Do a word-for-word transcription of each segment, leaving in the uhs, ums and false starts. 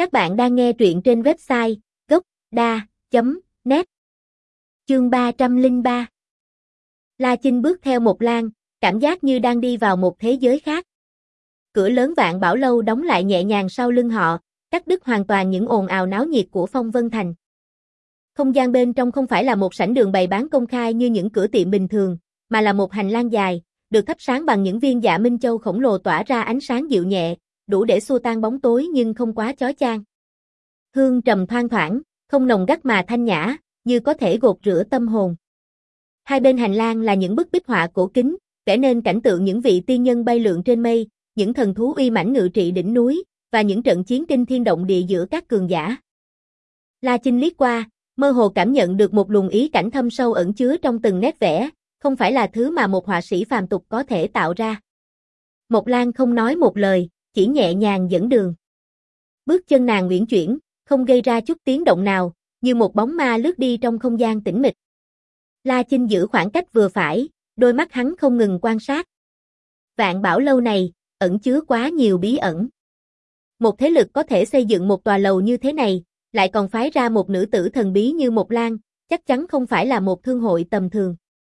Các bạn đang nghe truyện trên website gốc đa chấm net. Chương ba trăm lẻ ba. La Chinh bước theo Mộc Lan, cảm giác như đang đi vào một thế giới khác. Cửa lớn Vạn Bảo Lâu đóng lại nhẹ nhàng sau lưng họ, cắt đứt hoàn toàn những ồn ào náo nhiệt của Phong Vân Thành. Không gian bên trong không phải là một sảnh đường bày bán công khai như những cửa tiệm bình thường, mà là một hành lang dài, được thắp sáng bằng những viên dạ minh châu khổng lồ tỏa ra ánh sáng dịu nhẹ, đủ để xua tan bóng tối nhưng không quá chói chang. Hương trầm thoang thoảng, không nồng gắt mà thanh nhã, như có thể gột rửa tâm hồn. Hai bên hành lang là những bức bích họa cổ kính, vẽ nên cảnh tượng những vị tiên nhân bay lượn trên mây, những thần thú uy mãnh ngự trị đỉnh núi, và những trận chiến kinh thiên động địa giữa các cường giả. La Chinh liếc qua, mơ hồ cảm nhận được một luồng ý cảnh thâm sâu ẩn chứa trong từng nét vẽ, không phải là thứ mà một họa sĩ phàm tục có thể tạo ra. Mộc Lan không nói một lời, chỉ nhẹ nhàng dẫn đường. Bước chân nàng uyển chuyển, không gây ra chút tiếng động nào, như một bóng ma lướt đi trong không gian tĩnh mịch. La Chinh giữ khoảng cách vừa phải, đôi mắt hắn không ngừng quan sát. Vạn Bảo Lâu này, ẩn chứa quá nhiều bí ẩn. Một thế lực có thể xây dựng một tòa lầu như thế này, lại còn phái ra một nữ tử thần bí như Mộc Lan, chắc chắn không phải là một thương hội tầm thường.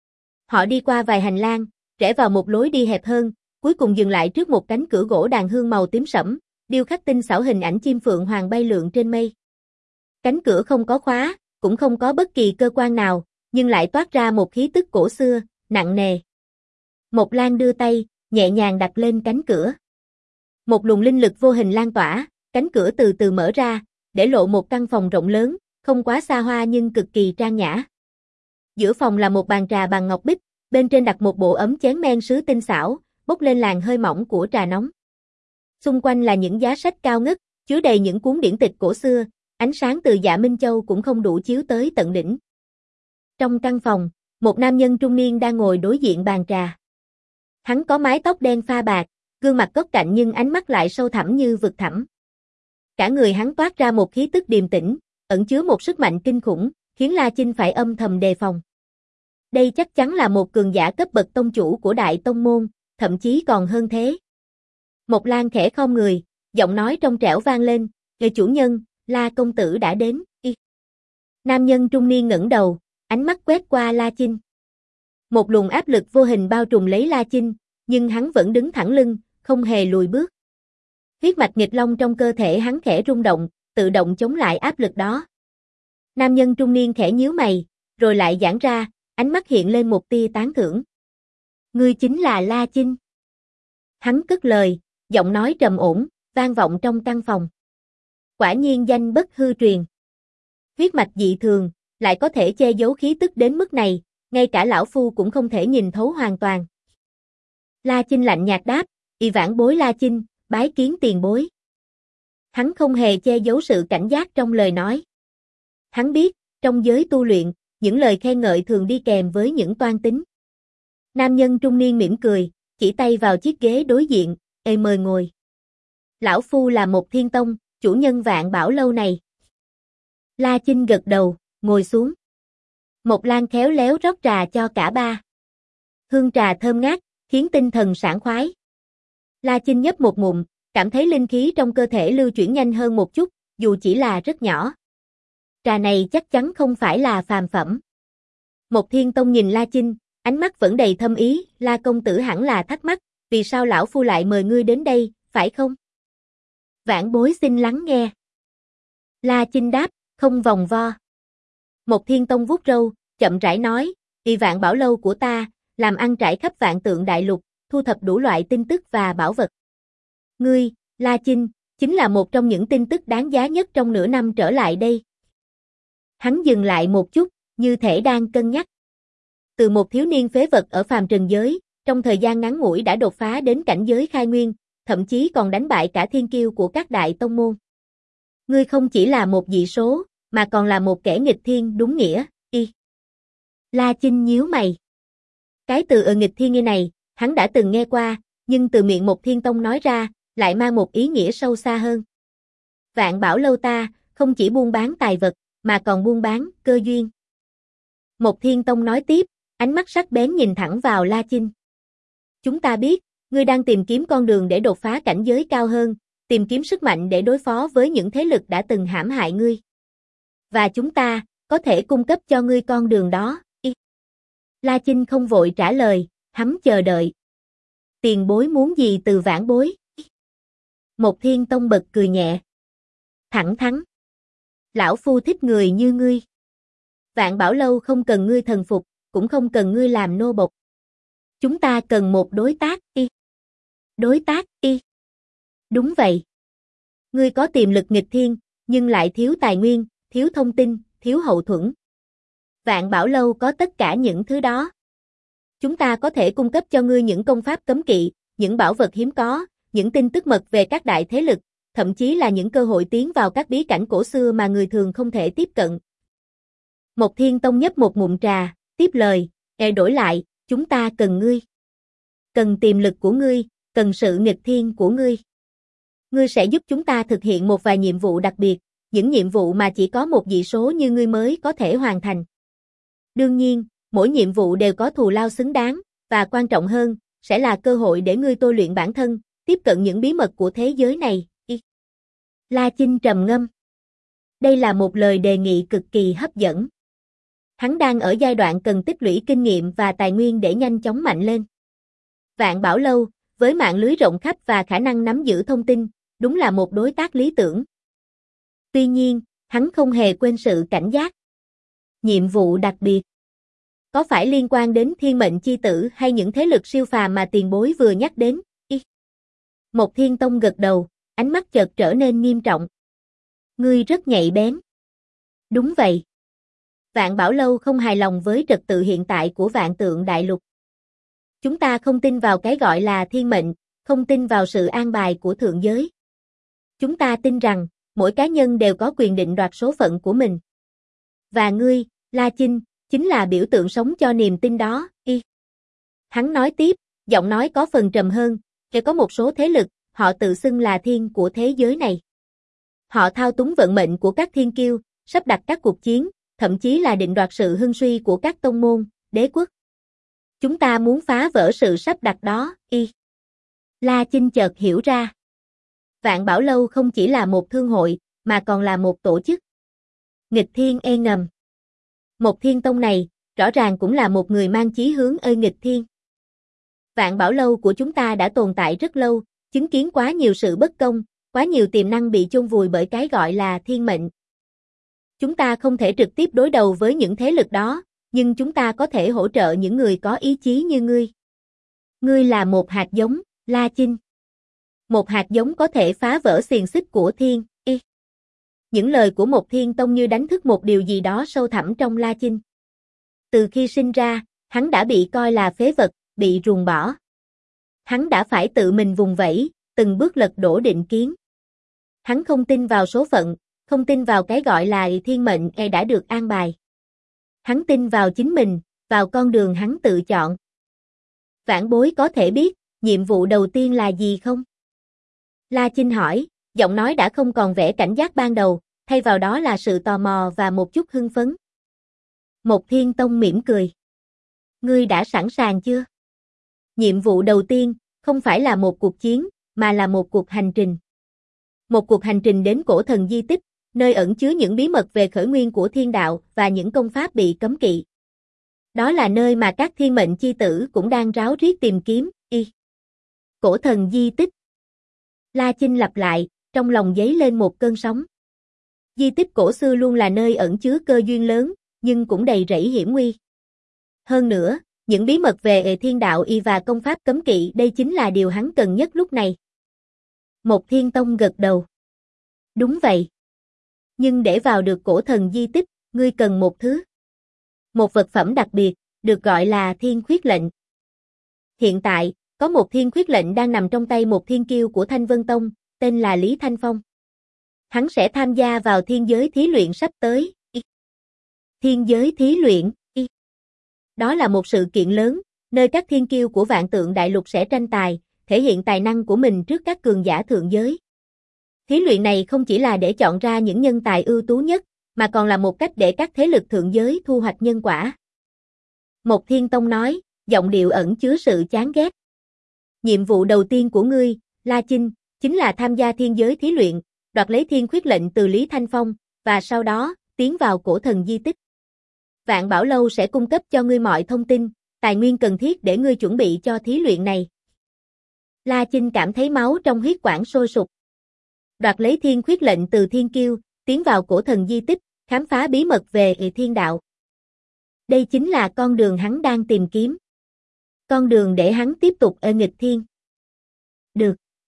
Họ đi qua vài hành lang, rẽ vào một lối đi hẹp hơn, cuối cùng dừng lại trước một cánh cửa gỗ đàn hương màu tím sẫm, điêu khắc tinh xảo hình ảnh chim phượng hoàng bay lượn trên mây. Cánh cửa không có khóa, cũng không có bất kỳ cơ quan nào, nhưng lại toát ra một khí tức cổ xưa, nặng nề. Mộc Lan đưa tay, nhẹ nhàng đặt lên cánh cửa. Một luồng linh lực vô hình lan tỏa, cánh cửa từ từ mở ra, để lộ một căn phòng rộng lớn, không quá xa hoa nhưng cực kỳ trang nhã. Giữa phòng là một bàn trà bằng ngọc bích, bên trên đặt một bộ ấm chén men sứ tinh xảo, bốc lên làn hơi mỏng của trà nóng. Xung quanh là những giá sách cao ngất, chứa đầy những cuốn điển tịch cổ xưa, ánh sáng từ dạ minh châu cũng không đủ chiếu tới tận đỉnh. Trong căn phòng, một nam nhân trung niên đang ngồi đối diện bàn trà. Hắn có mái tóc đen pha bạc, gương mặt góc cạnh nhưng ánh mắt lại sâu thẳm như vực thẳm. Cả người hắn toát ra một khí tức điềm tĩnh, ẩn chứa một sức mạnh kinh khủng, khiến La Chinh phải âm thầm đề phòng. Đây chắc chắn là một cường giả cấp bậc tông chủ của đại tông môn, thậm chí còn hơn thế. Mộc Lan khẽ khom người, giọng nói trong trẻo vang lên, "Người chủ nhân, La công tử đã đến." Y. Nam nhân trung niên ngẩng đầu, ánh mắt quét qua La Chinh. Một luồng áp lực vô hình bao trùm lấy La Chinh, nhưng hắn vẫn đứng thẳng lưng, không hề lùi bước. Huyết mạch nghịch long trong cơ thể hắn khẽ rung động, tự động chống lại áp lực đó. Nam nhân trung niên khẽ nhíu mày, rồi lại giãn ra, ánh mắt hiện lên một tia tán thưởng. "Ngươi chính là La Chinh." Hắn cất lời, giọng nói trầm ổn, vang vọng trong căn phòng. Quả nhiên danh bất hư truyền. Huyết mạch dị thường, lại có thể che giấu khí tức đến mức này, ngay cả lão phu cũng không thể nhìn thấu hoàn toàn. La Chinh lạnh nhạt đáp, "Y vãn bối La Chinh, bái kiến tiền bối." Hắn không hề che giấu sự cảnh giác trong lời nói. Hắn biết, trong giới tu luyện, những lời khen ngợi thường đi kèm với những toan tính. Nam nhân trung niên mỉm cười, chỉ tay vào chiếc ghế đối diện, "Ê mời ngồi." "Lão phu là một thiên tông, chủ nhân Vạn Bảo Lâu này." La Chinh gật đầu, ngồi xuống. Mộc Lan khéo léo rót trà cho cả ba. Hương trà thơm ngát, khiến tinh thần sảng khoái. La Chinh nhấp một ngụm, cảm thấy linh khí trong cơ thể lưu chuyển nhanh hơn một chút, dù chỉ là rất nhỏ. Trà này chắc chắn không phải là phàm phẩm. Một thiên tông nhìn La Chinh, ánh mắt vẫn đầy thâm ý, "La công tử hẳn là thắc mắc, vì sao lão phu lại mời ngươi đến đây, phải không?" "Vãn bối xin lắng nghe." La Chinh đáp, không vòng vo. Một thiên tông vuốt râu, chậm rãi nói, "Y Vạn Bảo Lâu của ta, làm ăn trải khắp vạn tượng đại lục, thu thập đủ loại tin tức và bảo vật. Ngươi, La Chinh, chính là một trong những tin tức đáng giá nhất trong nửa năm trở lại đây." Hắn dừng lại một chút, như thể đang cân nhắc. Từ một thiếu niên phế vật ở phàm trần giới, trong thời gian ngắn ngủi đã đột phá đến cảnh giới khai nguyên, thậm chí còn đánh bại cả thiên kiêu của các đại tông môn. Ngươi không chỉ là một dị số, mà còn là một kẻ nghịch thiên đúng nghĩa, y. La Chinh nhíu mày. Cái từ ở nghịch thiên như này, hắn đã từng nghe qua, nhưng từ miệng một thiên tông nói ra, lại mang một ý nghĩa sâu xa hơn. Vạn Bảo Lâu ta, không chỉ buôn bán tài vật, mà còn buôn bán cơ duyên. Một thiên tông nói tiếp, ánh mắt sắc bén nhìn thẳng vào La Chinh. "Chúng ta biết, ngươi đang tìm kiếm con đường để đột phá cảnh giới cao hơn, tìm kiếm sức mạnh để đối phó với những thế lực đã từng hãm hại ngươi. Và chúng ta, có thể cung cấp cho ngươi con đường đó. Y. La Chinh không vội trả lời, hắn chờ đợi. Tiền bối muốn gì từ vãn bối? Y. Một Thiên Tông bật cười nhẹ. Thẳng thắn. Lão phu thích người như ngươi. Vạn Bảo Lâu không cần ngươi thần phục, cũng không cần ngươi làm nô bộc. Chúng ta cần một đối tác. Y. Đối tác. Y. Đúng vậy. Ngươi có tiềm lực nghịch thiên, nhưng lại thiếu tài nguyên, thiếu thông tin, thiếu hậu thuẫn. Vạn Bảo Lâu có tất cả những thứ đó. Chúng ta có thể cung cấp cho ngươi những công pháp cấm kỵ, những bảo vật hiếm có, những tin tức mật về các đại thế lực, thậm chí là những cơ hội tiến vào các bí cảnh cổ xưa mà người thường không thể tiếp cận. Một Thiên Tông nhấp một ngụm trà, tiếp lời, "E đổi lại, chúng ta cần ngươi. Cần tiềm lực của ngươi, cần sự nghịch thiên của ngươi. Ngươi sẽ giúp chúng ta thực hiện một vài nhiệm vụ đặc biệt, những nhiệm vụ mà chỉ có một vị số như ngươi mới có thể hoàn thành. Đương nhiên, mỗi nhiệm vụ đều có thù lao xứng đáng, và quan trọng hơn, sẽ là cơ hội để ngươi tôi luyện bản thân, tiếp cận những bí mật của thế giới này." Y. La Chinh trầm ngâm. Đây là một lời đề nghị cực kỳ hấp dẫn. Hắn đang ở giai đoạn cần tích lũy kinh nghiệm và tài nguyên để nhanh chóng mạnh lên. Vạn Bảo Lâu, với mạng lưới rộng khắp và khả năng nắm giữ thông tin, đúng là một đối tác lý tưởng. Tuy nhiên, hắn không hề quên sự cảnh giác. Nhiệm vụ đặc biệt. Có phải liên quan đến thiên mệnh chi tử hay những thế lực siêu phàm mà tiền bối vừa nhắc đến? Y. Một Thiên Tông gật đầu, ánh mắt chợt trở nên nghiêm trọng. Ngươi rất nhạy bén. Đúng vậy. Vạn Bảo Lâu không hài lòng với trật tự hiện tại của Vạn Tượng Đại Lục. Chúng ta không tin vào cái gọi là thiên mệnh, không tin vào sự an bài của thượng giới. Chúng ta tin rằng, mỗi cá nhân đều có quyền định đoạt số phận của mình. Và ngươi, La Chinh, chính là biểu tượng sống cho niềm tin đó. Y. Hắn nói tiếp, giọng nói có phần trầm hơn, "Sẽ có một số thế lực, họ tự xưng là thiên của thế giới này. Họ thao túng vận mệnh của các thiên kiêu, sắp đặt các cuộc chiến, thậm chí là định đoạt sự hưng suy của các tông môn, đế quốc. Chúng ta muốn phá vỡ sự sắp đặt đó." Y. La Chinh chợt hiểu ra. Vạn Bảo Lâu không chỉ là một thương hội, mà còn là một tổ chức. Nghịch thiên e ngầm. Một Thiên Tông này, rõ ràng cũng là một người mang chí hướng ơi nghịch thiên. Vạn Bảo Lâu của chúng ta đã tồn tại rất lâu, chứng kiến quá nhiều sự bất công, quá nhiều tiềm năng bị chôn vùi bởi cái gọi là thiên mệnh. Chúng ta không thể trực tiếp đối đầu với những thế lực đó, nhưng chúng ta có thể hỗ trợ những người có ý chí như ngươi. Ngươi là một hạt giống, La Chinh. Một hạt giống có thể phá vỡ xiềng xích của thiên. Y. Những lời của một Thiên Tông như đánh thức một điều gì đó sâu thẳm trong La Chinh. Từ khi sinh ra, hắn đã bị coi là phế vật, bị ruồng bỏ. Hắn đã phải tự mình vùng vẫy, từng bước lật đổ định kiến. Hắn không tin vào số phận, không tin vào cái gọi là thiên mệnh e đã được an bài. Hắn tin vào chính mình, vào con đường hắn tự chọn. Vãn bối có thể biết, nhiệm vụ đầu tiên là gì không? La Chinh hỏi, giọng nói đã không còn vẻ cảnh giác ban đầu, thay vào đó là sự tò mò và một chút hưng phấn. Một Thiên Tông mỉm cười. Ngươi đã sẵn sàng chưa? Nhiệm vụ đầu tiên, không phải là một cuộc chiến, mà là một cuộc hành trình. Một cuộc hành trình đến cổ thần di tích, nơi ẩn chứa những bí mật về khởi nguyên của thiên đạo và những công pháp bị cấm kỵ. Đó là nơi mà các thiên mệnh chi tử cũng đang ráo riết tìm kiếm. Y. Cổ thần di tích. La Chinh lặp lại, trong lòng dấy lên một cơn sóng. Di tích cổ xưa luôn là nơi ẩn chứa cơ duyên lớn, nhưng cũng đầy rẫy hiểm nguy. Hơn nữa, những bí mật về thiên đạo y và công pháp cấm kỵ đây chính là điều hắn cần nhất lúc này. Một Thiên Tông gật đầu. Đúng vậy. Nhưng để vào được cổ thần di tích, ngươi cần một thứ. Một vật phẩm đặc biệt, được gọi là thiên khuyết lệnh. Hiện tại, có một thiên khuyết lệnh đang nằm trong tay một thiên kiêu của Thanh Vân Tông, tên là Lý Thanh Phong. Hắn sẽ tham gia vào thiên giới thí luyện sắp tới. Y. Thiên giới thí luyện. Y. Đó là một sự kiện lớn, nơi các thiên kiêu của Vạn Tượng Đại Lục sẽ tranh tài, thể hiện tài năng của mình trước các cường giả thượng giới. Thí luyện này không chỉ là để chọn ra những nhân tài ưu tú nhất, mà còn là một cách để các thế lực thượng giới thu hoạch nhân quả. Một Thiên Tông nói, giọng điệu ẩn chứa sự chán ghét. Nhiệm vụ đầu tiên của ngươi, La Chinh, chính là tham gia thiên giới thí luyện, đoạt lấy thiên khuyết lệnh từ Lý Thanh Phong, và sau đó, tiến vào cổ thần di tích. Vạn Bảo Lâu sẽ cung cấp cho ngươi mọi thông tin, tài nguyên cần thiết để ngươi chuẩn bị cho thí luyện này. La Chinh cảm thấy máu trong huyết quản sôi sục. Đoạt lấy thiên khuyết lệnh từ thiên kiêu, tiến vào cổ thần di tích, khám phá bí mật về thiên đạo. Đây chính là con đường hắn đang tìm kiếm. Con đường để hắn tiếp tục ở nghịch thiên. Được.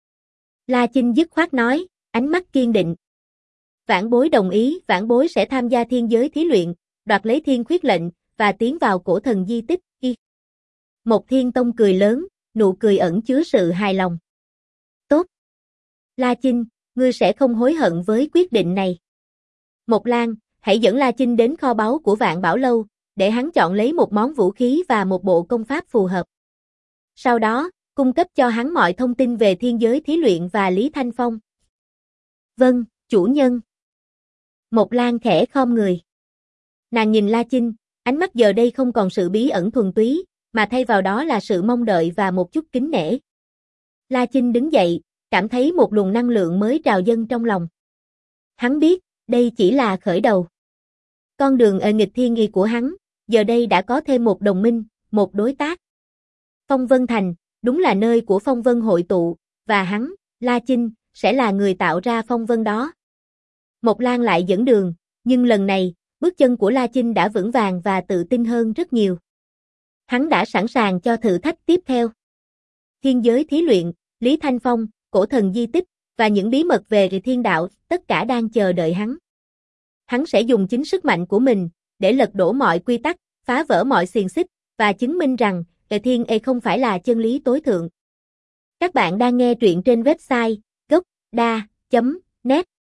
La Chinh dứt khoát nói, ánh mắt kiên định. Vãn bối đồng ý, vãn bối sẽ tham gia thiên giới thí luyện, đoạt lấy thiên khuyết lệnh, và tiến vào cổ thần di tích. Y. Một Thiên Tông cười lớn, nụ cười ẩn chứa sự hài lòng. Tốt. La Chinh, ngươi sẽ không hối hận với quyết định này. Một Lan, hãy dẫn La Chinh đến kho báu của Vạn Bảo Lâu, để hắn chọn lấy một món vũ khí và một bộ công pháp phù hợp. Sau đó, cung cấp cho hắn mọi thông tin về thiên giới thí luyện và Lý Thanh Phong. Vâng, chủ nhân. Một Lan khẽ khom người. Nàng nhìn La Chinh, ánh mắt giờ đây không còn sự bí ẩn thuần túy, mà thay vào đó là sự mong đợi và một chút kính nể. La Chinh đứng dậy, cảm thấy một luồng năng lượng mới trào dâng trong lòng. Hắn biết, đây chỉ là khởi đầu. Con đường ở nghịch thiên nghi của hắn, giờ đây đã có thêm một đồng minh, một đối tác. Phong Vân Thành, đúng là nơi của phong vân hội tụ, và hắn, La Chinh, sẽ là người tạo ra phong vân đó. Một Lan lại dẫn đường, nhưng lần này, bước chân của La Chinh đã vững vàng và tự tin hơn rất nhiều. Hắn đã sẵn sàng cho thử thách tiếp theo. Thiên giới thí luyện, Lý Thanh Phong, cổ thần di tích, và những bí mật về thiên đạo, tất cả đang chờ đợi hắn. Hắn sẽ dùng chính sức mạnh của mình, để lật đổ mọi quy tắc, phá vỡ mọi xiềng xích, và chứng minh rằng, Ê Thiên Ê không phải là chân lý tối thượng. Các bạn đang nghe truyện trên website gốc đa chấm net